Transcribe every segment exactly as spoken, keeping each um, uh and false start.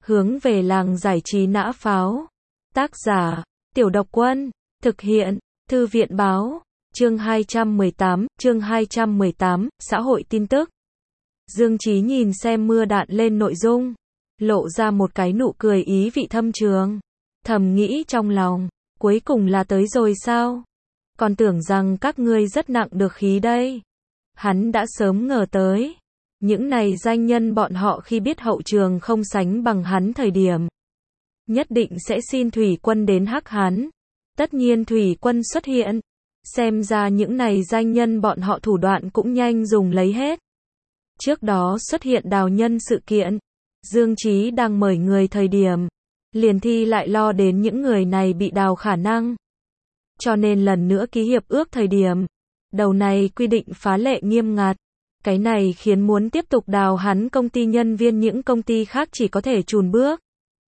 Hướng về làng giải trí nã pháo. Tác giả, Tiểu Độc Quân. Thực hiện, Thư viện Báo. Chương hai trăm mười tám, chương hai trăm mười tám, xã hội tin tức. Dương Chí nhìn xem mưa đạn lên nội dung, lộ ra một cái nụ cười ý vị thâm trường. Thầm nghĩ trong lòng, cuối cùng là tới rồi sao? Còn tưởng rằng các ngươi rất nặng được khí đây. Hắn đã sớm ngờ tới. Những này danh nhân bọn họ khi biết hậu trường không sánh bằng hắn thời điểm, nhất định sẽ xin Thủy Quân đến hắc hắn. Tất nhiên Thủy Quân xuất hiện. Xem ra những này danh nhân bọn họ thủ đoạn cũng nhanh dùng lấy hết. Trước đó xuất hiện đào nhân sự kiện, Dương Chí đang mời người thời điểm, liền thi lại lo đến những người này bị đào khả năng. Cho nên lần nữa ký hiệp ước thời điểm, đầu này quy định phá lệ nghiêm ngặt. Cái này khiến muốn tiếp tục đào hắn công ty nhân viên những công ty khác chỉ có thể chùn bước.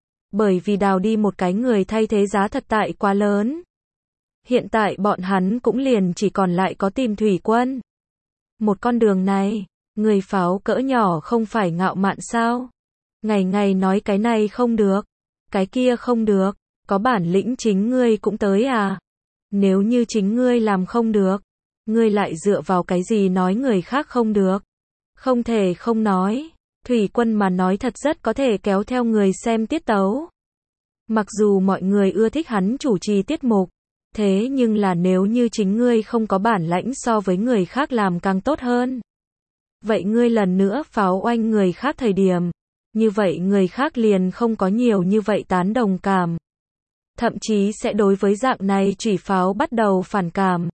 Bởi vì đào đi một cái người thay thế giá thật tại quá lớn. Hiện tại bọn hắn cũng liền chỉ còn lại có tìm Thủy Quân. Một con đường này, người pháo cỡ nhỏ không phải ngạo mạn sao? Ngày ngày nói cái này không được, cái kia không được, có bản lĩnh chính ngươi cũng tới à? Nếu như chính ngươi làm không được, ngươi lại dựa vào cái gì nói người khác không được? Không thể không nói, Thủy Quân mà nói thật rất có thể kéo theo người xem tiết tấu. Mặc dù mọi người ưa thích hắn chủ trì tiết mục, thế nhưng là nếu như chính ngươi không có bản lãnh so với người khác làm càng tốt hơn. Vậy ngươi lần nữa pháo oanh người khác thời điểm, như vậy người khác liền không có nhiều như vậy tán đồng cảm. Thậm chí sẽ đối với dạng này chủy pháo bắt đầu phản cảm.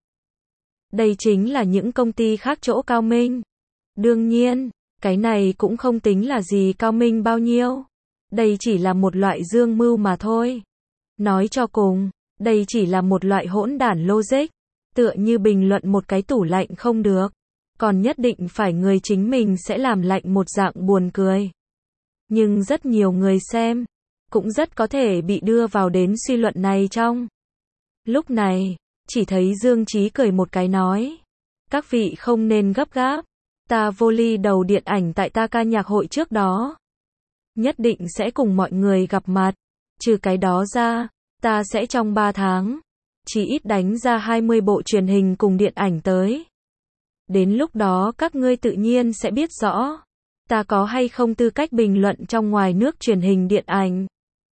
Đây chính là những công ty khác chỗ cao minh. Đương nhiên, cái này cũng không tính là gì cao minh bao nhiêu. Đây chỉ là một loại dương mưu mà thôi. Nói cho cùng, đây chỉ là một loại hỗn đản logic. Tựa như bình luận một cái tủ lạnh không được, còn nhất định phải người chính mình sẽ làm lạnh một dạng buồn cười. Nhưng rất nhiều người xem, cũng rất có thể bị đưa vào đến suy luận này trong. Lúc này, chỉ thấy Dương Chí cười một cái nói. Các vị không nên gấp gáp. Ta vô ly đầu điện ảnh tại ta ca nhạc hội trước đó. Nhất định sẽ cùng mọi người gặp mặt. Trừ cái đó ra, ta sẽ trong ba tháng, chỉ ít đánh ra hai mươi bộ truyền hình cùng điện ảnh tới. Đến lúc đó các ngươi tự nhiên sẽ biết rõ, ta có hay không tư cách bình luận trong ngoài nước truyền hình điện ảnh.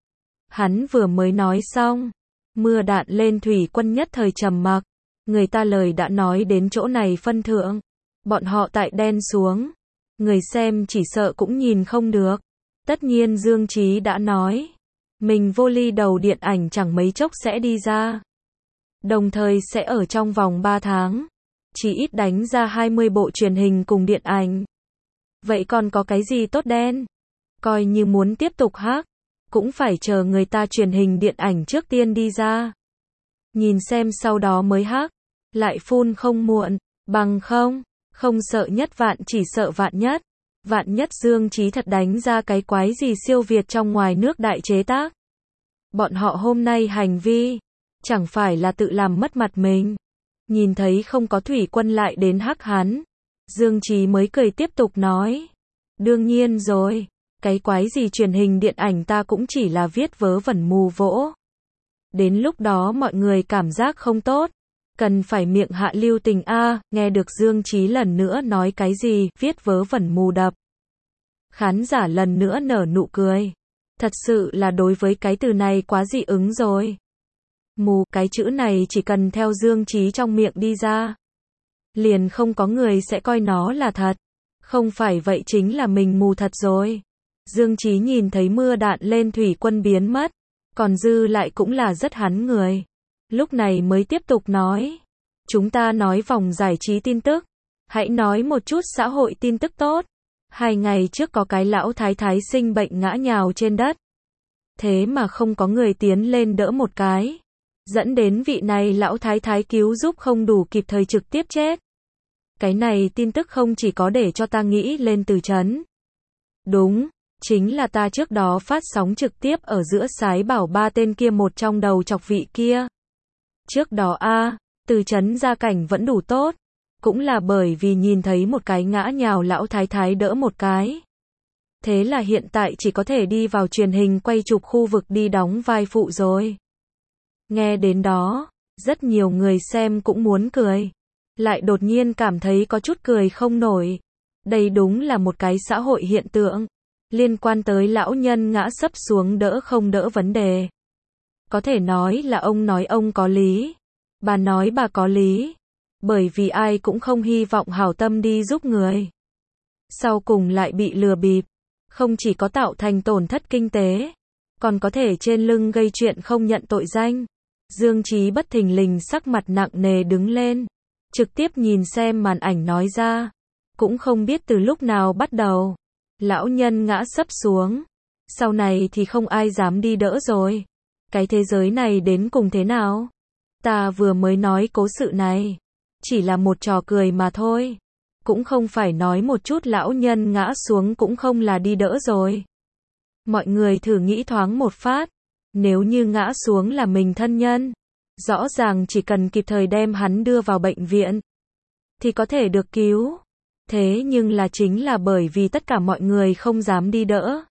Hắn vừa mới nói xong, mưa đạn lên Thủy Quân nhất thời trầm mặc. Người ta lời đã nói đến chỗ này phân thượng, bọn họ tại đen xuống, người xem chỉ sợ cũng nhìn không được. Tất nhiên Dương Chí đã nói, mình vô ly đầu điện ảnh chẳng mấy chốc sẽ đi ra. Đồng thời sẽ ở trong vòng ba tháng, chỉ ít đánh ra hai mươi bộ truyền hình cùng điện ảnh. Vậy còn có cái gì tốt đen? Coi như muốn tiếp tục hát, cũng phải chờ người ta truyền hình điện ảnh trước tiên đi ra. Nhìn xem sau đó mới hát, lại phun không muộn, bằng không, không sợ nhất vạn chỉ sợ vạn nhất. Vạn nhất Dương Chí thật đánh ra cái quái gì siêu việt trong ngoài nước đại chế tác. Bọn họ hôm nay hành vi, chẳng phải là tự làm mất mặt mình. Nhìn thấy không có Thủy Quân lại đến hắc hắn, Dương Chí mới cười tiếp tục nói. Đương nhiên rồi, cái quái gì truyền hình điện ảnh ta cũng chỉ là viết vớ vẩn mù vỗ. Đến lúc đó mọi người cảm giác không tốt, cần phải miệng hạ lưu tình a. Nghe được Dương Chí lần nữa nói cái gì, viết vớ vẩn mù đập. Khán giả lần nữa nở nụ cười. Thật sự là đối với cái từ này quá dị ứng rồi. Mù, cái chữ này chỉ cần theo Dương Chí trong miệng đi ra, liền không có người sẽ coi nó là thật. Không phải vậy chính là mình mù thật rồi. Dương Chí nhìn thấy mưa đạn lên Thủy Quân biến mất, còn dư lại cũng là rất hắn người. Lúc này mới tiếp tục nói. Chúng ta nói vòng giải trí tin tức. Hãy nói một chút xã hội tin tức tốt. Hai ngày trước có cái lão thái thái sinh bệnh ngã nhào trên đất. Thế mà không có người tiến lên đỡ một cái. Dẫn đến vị này lão thái thái cứu giúp không đủ kịp thời trực tiếp chết. Cái này tin tức không chỉ có để cho ta nghĩ lên từ chấn. Đúng, chính là ta trước đó phát sóng trực tiếp ở giữa sái bảo ba tên kia một trong đầu chọc vị kia. Trước đó a, từ chấn gia cảnh vẫn đủ tốt. Cũng là bởi vì nhìn thấy một cái ngã nhào lão thái thái đỡ một cái. Thế là hiện tại chỉ có thể đi vào truyền hình quay chụp khu vực đi đóng vai phụ rồi. Nghe đến đó, rất nhiều người xem cũng muốn cười. Lại đột nhiên cảm thấy có chút cười không nổi. Đây đúng là một cái xã hội hiện tượng. Liên quan tới lão nhân ngã sấp xuống đỡ không đỡ vấn đề. Có thể nói là ông nói ông có lý. Bà nói bà có lý. Bởi vì ai cũng không hy vọng hảo tâm đi giúp người. Sau cùng lại bị lừa bịp. Không chỉ có tạo thành tổn thất kinh tế, còn có thể trên lưng gây chuyện không nhận tội danh. Dương Chí bất thình lình sắc mặt nặng nề đứng lên. Trực tiếp nhìn xem màn ảnh nói ra. Cũng không biết từ lúc nào bắt đầu. Lão nhân ngã sấp xuống. Sau này thì không ai dám đi đỡ rồi. Cái thế giới này đến cùng thế nào? Ta vừa mới nói cố sự này. Chỉ là một trò cười mà thôi. Cũng không phải nói một chút lão nhân ngã xuống cũng không là đi đỡ rồi. Mọi người thử nghĩ thoáng một phát. Nếu như ngã xuống là mình thân nhân. Rõ ràng chỉ cần kịp thời đem hắn đưa vào bệnh viện. Thì có thể được cứu. Thế nhưng là chính là bởi vì tất cả mọi người không dám đi đỡ.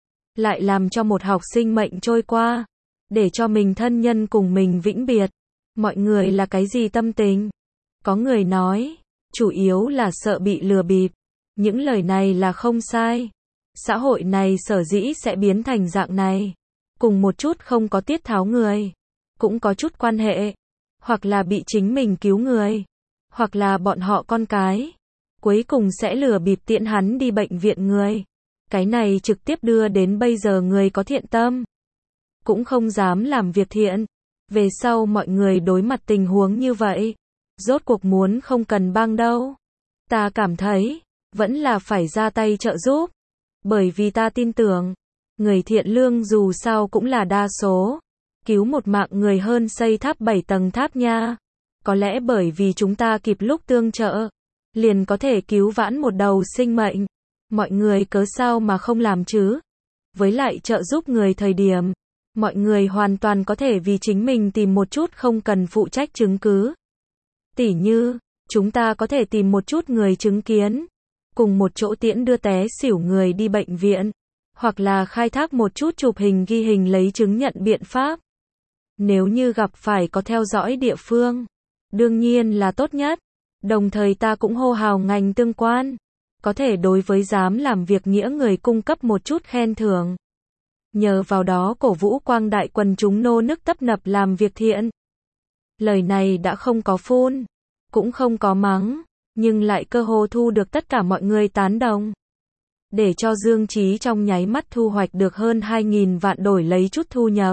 Lại làm cho một học sinh mệnh trôi qua. Để cho mình thân nhân cùng mình vĩnh biệt. Mọi người là cái gì tâm tình? Có người nói, chủ yếu là sợ bị lừa bịp. Những lời này là không sai. Xã hội này sở dĩ sẽ biến thành dạng này. Cùng một chút không có tiết tháo người. Cũng có chút quan hệ. Hoặc là bị chính mình cứu người. Hoặc là bọn họ con cái. Cuối cùng sẽ lừa bịp tiễn hắn đi bệnh viện người. Cái này trực tiếp đưa đến bây giờ người có thiện tâm. Cũng không dám làm việc thiện. Về sau mọi người đối mặt tình huống như vậy. Rốt cuộc muốn không cần băng đâu. Ta cảm thấy, vẫn là phải ra tay trợ giúp. Bởi vì ta tin tưởng, người thiện lương dù sao cũng là đa số. Cứu một mạng người hơn xây tháp bảy tầng tháp nha. Có lẽ bởi vì chúng ta kịp lúc tương trợ, liền có thể cứu vãn một đầu sinh mệnh. Mọi người cớ sao mà không làm chứ? Với lại trợ giúp người thời điểm, mọi người hoàn toàn có thể vì chính mình tìm một chút không cần phụ trách chứng cứ. Tỉ như, chúng ta có thể tìm một chút người chứng kiến, cùng một chỗ tiễn đưa té xỉu người đi bệnh viện, hoặc là khai thác một chút chụp hình ghi hình lấy chứng nhận biện pháp. Nếu như gặp phải có theo dõi địa phương, đương nhiên là tốt nhất. Đồng thời ta cũng hô hào ngành tương quan, có thể đối với dám làm việc nghĩa người cung cấp một chút khen thưởng. Nhờ vào đó cổ vũ quang đại quần chúng nô nức tấp nập làm việc thiện. Lời này đã không có phun, cũng không có mắng, nhưng lại cơ hồ thu được tất cả mọi người tán đồng. Để cho Dương Chí trong nháy mắt thu hoạch được hơn hai nghìn vạn đổi lấy chút thu nhập.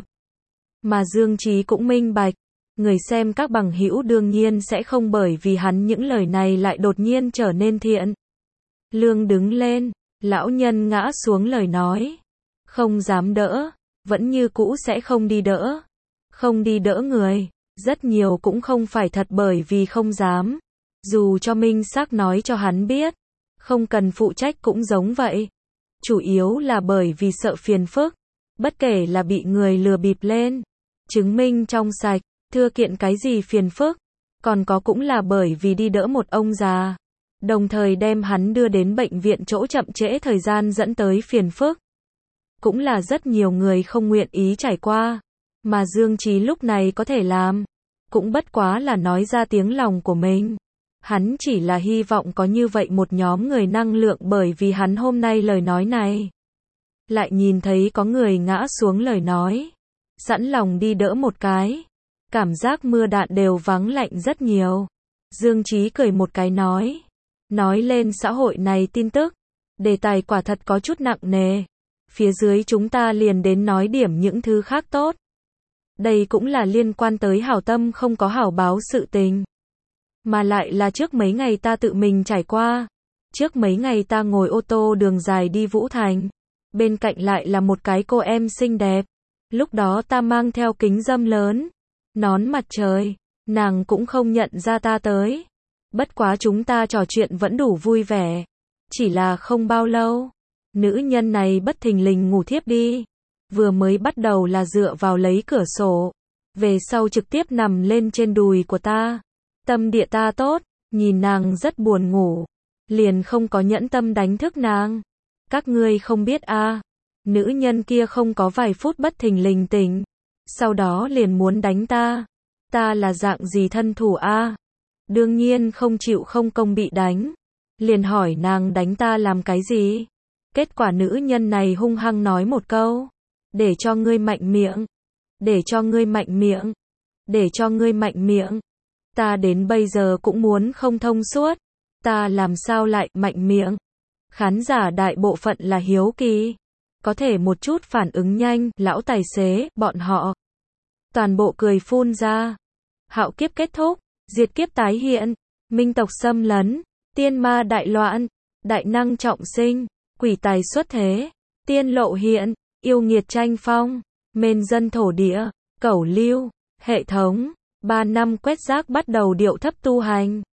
Mà Dương Chí cũng minh bạch, người xem các bằng hữu đương nhiên sẽ không bởi vì hắn những lời này lại đột nhiên trở nên thiện. Lương đứng lên, lão nhân ngã xuống lời nói. Không dám đỡ, vẫn như cũ sẽ không đi đỡ. Không đi đỡ người, rất nhiều cũng không phải thật bởi vì không dám. Dù cho minh xác nói cho hắn biết, không cần phụ trách cũng giống vậy. Chủ yếu là bởi vì sợ phiền phức, bất kể là bị người lừa bịp lên, chứng minh trong sạch, thưa kiện cái gì phiền phức, còn có cũng là bởi vì đi đỡ một ông già, đồng thời đem hắn đưa đến bệnh viện chỗ chậm trễ thời gian dẫn tới phiền phức. Cũng là rất nhiều người không nguyện ý trải qua, mà Dương Chí lúc này có thể làm, cũng bất quá là nói ra tiếng lòng của mình. Hắn chỉ là hy vọng có như vậy một nhóm người năng lượng bởi vì hắn hôm nay lời nói này. Lại nhìn thấy có người ngã xuống lời nói, sẵn lòng đi đỡ một cái. Cảm giác mưa đạn đều vắng lạnh rất nhiều. Dương Chí cười một cái nói. Nói lên xã hội này tin tức. Đề tài quả thật có chút nặng nề. Phía dưới chúng ta liền đến nói điểm những thứ khác tốt. Đây cũng là liên quan tới hảo tâm không có hảo báo sự tình. Mà lại là trước mấy ngày ta tự mình trải qua. Trước mấy ngày ta ngồi ô tô đường dài đi Vũ Thành. Bên cạnh lại là một cái cô em xinh đẹp. Lúc đó ta mang theo kính râm lớn, nón mặt trời, nàng cũng không nhận ra ta tới. Bất quá chúng ta trò chuyện vẫn đủ vui vẻ. Chỉ là không bao lâu, nữ nhân này bất thình lình ngủ thiếp đi. Vừa mới bắt đầu là dựa vào lấy cửa sổ, về sau trực tiếp nằm lên trên đùi của ta. Tâm địa ta tốt, nhìn nàng rất buồn ngủ, liền không có nhẫn tâm đánh thức nàng. Các ngươi không biết a, nữ nhân kia không có vài phút bất thình lình tỉnh, sau đó liền muốn đánh ta. Ta là dạng gì thân thủ a? Đương nhiên không chịu không công bị đánh. Liền hỏi nàng đánh ta làm cái gì? Kết quả nữ nhân này hung hăng nói một câu. Để cho ngươi mạnh miệng. Để cho ngươi mạnh miệng. Để cho ngươi mạnh miệng. Ta đến bây giờ cũng muốn không thông suốt. Ta làm sao lại mạnh miệng? Khán giả đại bộ phận là hiếu kỳ. Có thể một chút phản ứng nhanh, lão tài xế, bọn họ. Toàn bộ cười phun ra. Hạo kiếp kết thúc, diệt kiếp tái hiện, minh tộc xâm lấn, tiên ma đại loạn, đại năng trọng sinh, quỷ tài xuất thế, tiên lộ hiện, yêu nghiệt tranh phong, mên dân thổ địa, cẩu lưu, hệ thống, ba năm quét rác bắt đầu điệu thấp tu hành.